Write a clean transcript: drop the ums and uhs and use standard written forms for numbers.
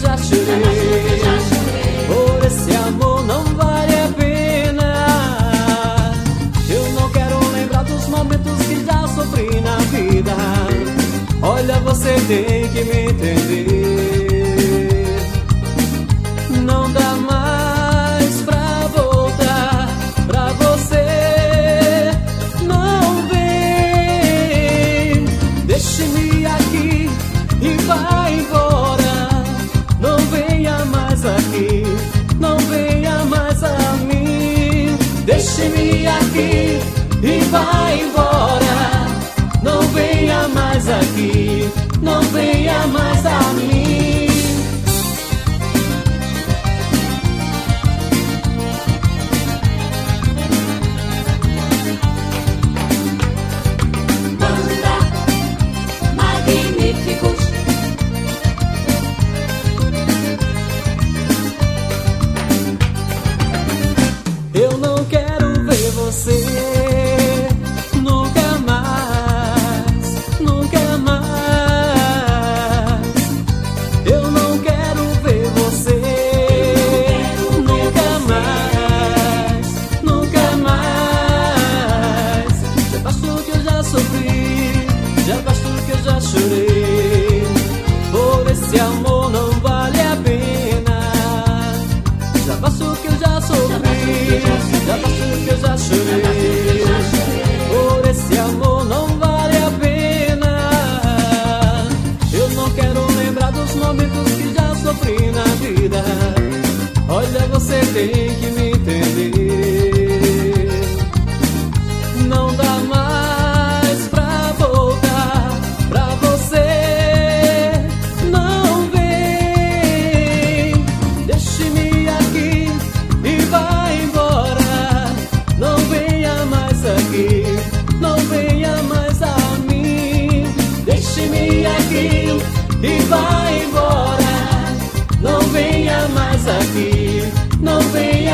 já chorei. Por esse amor não vale a pena. Eu não quero lembrar dos momentos que já sofri na vida. Olha, você tem que me entender. Não dá mais pra voltar pra você. Não vem, deixe-me aqui e vai embora. Não venha mais aqui, não venha mais a mim. Deixe-me aqui e vai embora. Não venha mais aqui, não venha mais a mim. Banda Magníficos. Eu não quero ver você nunca mais, nunca mais. Eu não quero ver você nunca mais, nunca mais. Já basta o que eu já sofri, já basta o que eu já chorei. Por esse amor não vale a pena. Já basta o que eu já sofri, já basta o que eu já chorei. Por esse amor não vale a pena. Eu não quero lembrar dos momentos que já sofri na vida. Olha, você tem que me entender. Não dá mais pra voltar pra você. Não vem, deixe-me aqui e vai embora. Não venha mais aqui, não venha mais a mim. Deixe-me aqui e vai embora. Não venha mais aqui, não venha